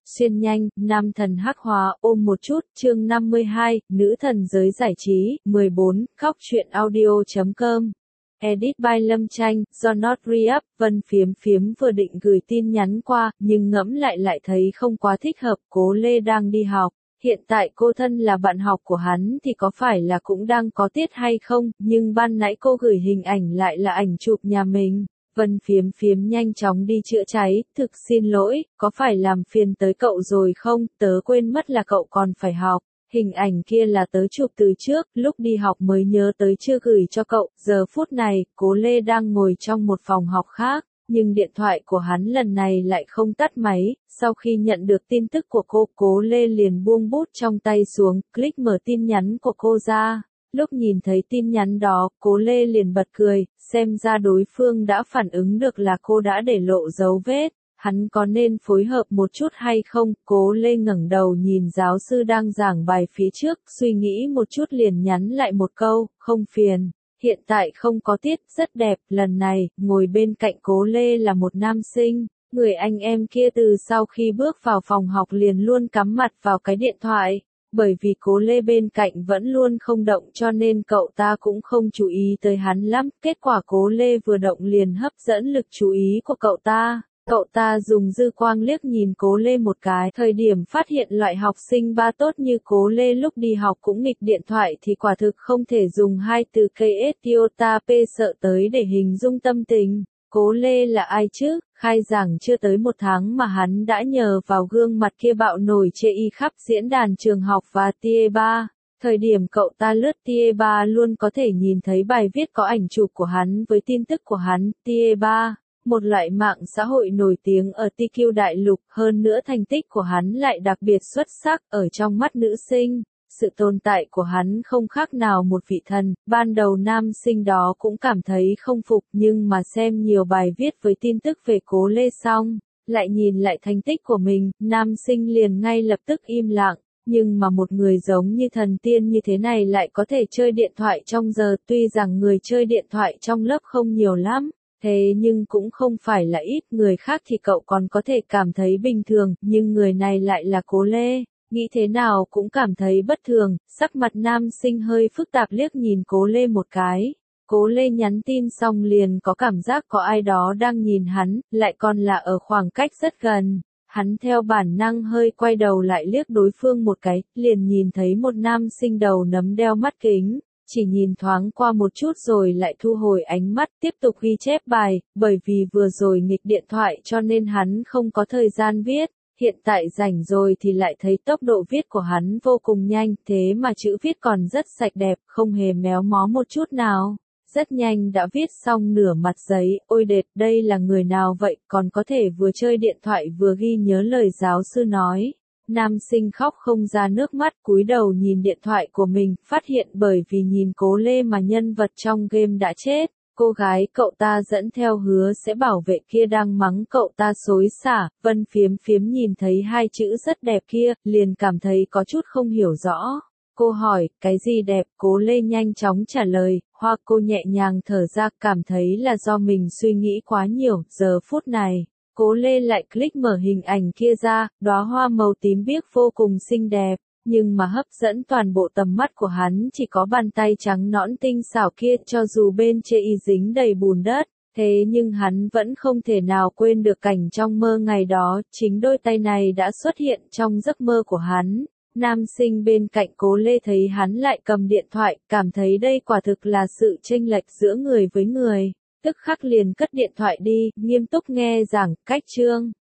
Xuyên nhanh, nam thần hắc hóa, ôm một chút, chương 52, nữ thần giới giải trí, 14, khóc chuyện audio.com. Edit by Lâm Tranh, do Not Re-up, Vân Phiếm Phiếm vừa định gửi tin nhắn qua, nhưng ngẫm lại thấy không quá thích hợp, Cố Lê đang đi học. Hiện tại cô thân là bạn học của hắn thì có phải là cũng đang có tiết hay không, nhưng ban nãy cô gửi hình ảnh lại là ảnh chụp nhà mình. Vân Phiếm Phiếm nhanh chóng đi chữa cháy, thực xin lỗi, có phải làm phiền tới cậu rồi không, tớ quên mất là cậu còn phải học. Hình ảnh kia là tớ chụp từ trước, lúc đi học mới nhớ tới chưa gửi cho cậu, giờ phút này, Cố Lê đang ngồi trong một phòng học khác, nhưng điện thoại của hắn lần này lại không tắt máy, sau khi nhận được tin tức của cô, Cố Lê liền buông bút trong tay xuống, click mở tin nhắn của cô ra. Lúc nhìn thấy tin nhắn đó, Cố Lê liền bật cười, xem ra đối phương đã phản ứng được là cô đã để lộ dấu vết. Hắn có nên phối hợp một chút hay không? Cố Lê ngẩng đầu nhìn giáo sư đang giảng bài phía trước, suy nghĩ một chút liền nhắn lại một câu, không phiền. Hiện tại không có tiết, rất đẹp, lần này, ngồi bên cạnh Cố Lê là một nam sinh. Người anh em kia từ sau khi bước vào phòng học liền luôn cắm mặt vào cái điện thoại. Bởi vì Cố Lê bên cạnh vẫn luôn không động cho nên cậu ta cũng không chú ý tới hắn lắm. Kết quả Cố Lê vừa động liền hấp dẫn lực chú ý của cậu ta. Cậu ta dùng dư quang liếc nhìn Cố Lê một cái. Thời điểm phát hiện loại học sinh ba tốt như Cố Lê lúc đi học cũng nghịch điện thoại thì quả thực không thể dùng hai từ KSTOTA P sợ tới để hình dung tâm tình. Cố Lê là ai chứ? Khai giảng chưa tới một tháng mà hắn đã nhờ vào gương mặt kia bạo nổi chê y khắp diễn đàn trường học và TIE3. Thời điểm cậu ta lướt TIE3 luôn có thể nhìn thấy bài viết có ảnh chụp của hắn với tin tức của hắn. TIE3, một loại mạng xã hội nổi tiếng ở TQ đại lục, hơn nữa thành tích của hắn lại đặc biệt xuất sắc ở trong mắt nữ sinh. Sự tồn tại của hắn không khác nào một vị thần, ban đầu nam sinh đó cũng cảm thấy không phục nhưng mà xem nhiều bài viết với tin tức về Cố Lê xong, lại nhìn lại thành tích của mình, nam sinh liền ngay lập tức im lặng, nhưng mà một người giống như thần tiên như thế này lại có thể chơi điện thoại trong giờ, tuy rằng người chơi điện thoại trong lớp không nhiều lắm, thế nhưng cũng không phải là ít, người khác thì cậu còn có thể cảm thấy bình thường, nhưng người này lại là Cố Lê. Nghĩ thế nào cũng cảm thấy bất thường, sắc mặt nam sinh hơi phức tạp liếc nhìn Cố Lê một cái. Cố Lê nhắn tin xong liền có cảm giác có ai đó đang nhìn hắn, lại còn là ở khoảng cách rất gần. Hắn theo bản năng hơi quay đầu lại liếc đối phương một cái, liền nhìn thấy một nam sinh đầu nấm đeo mắt kính. Chỉ nhìn thoáng qua một chút rồi lại thu hồi ánh mắt tiếp tục ghi chép bài, bởi vì vừa rồi nghịch điện thoại cho nên hắn không có thời gian viết. Hiện tại rảnh rồi thì lại thấy tốc độ viết của hắn vô cùng nhanh, thế mà chữ viết còn rất sạch đẹp, không hề méo mó một chút nào. Rất nhanh đã viết xong nửa mặt giấy, ôi đệt, đây là người nào vậy, còn có thể vừa chơi điện thoại vừa ghi nhớ lời giáo sư nói. Nam sinh khóc không ra nước mắt, cúi đầu nhìn điện thoại của mình, phát hiện bởi vì nhìn Cố Lê mà nhân vật trong game đã chết. Cô gái cậu ta dẫn theo hứa sẽ bảo vệ kia đang mắng cậu ta xối xả, Vân Phiếm Phiếm nhìn thấy hai chữ rất đẹp kia, liền cảm thấy có chút không hiểu rõ. Cô hỏi, cái gì đẹp? Cố Lê nhanh chóng trả lời, hoa. Cô nhẹ nhàng thở ra, cảm thấy là do mình suy nghĩ quá nhiều, giờ phút này. Cố Lê lại click mở hình ảnh kia ra, đóa hoa màu tím biếc vô cùng xinh đẹp. Nhưng mà hấp dẫn toàn bộ tầm mắt của hắn chỉ có bàn tay trắng nõn tinh xảo kia, cho dù bên trên y dính đầy bùn đất, thế nhưng hắn vẫn không thể nào quên được cảnh trong mơ ngày đó, chính đôi tay này đã xuất hiện trong giấc mơ của hắn. Nam sinh bên cạnh Cố Lê thấy hắn lại cầm điện thoại, cảm thấy đây quả thực là sự chênh lệch giữa người với người, tức khắc liền cất điện thoại đi, nghiêm túc nghe giảng, cách chương.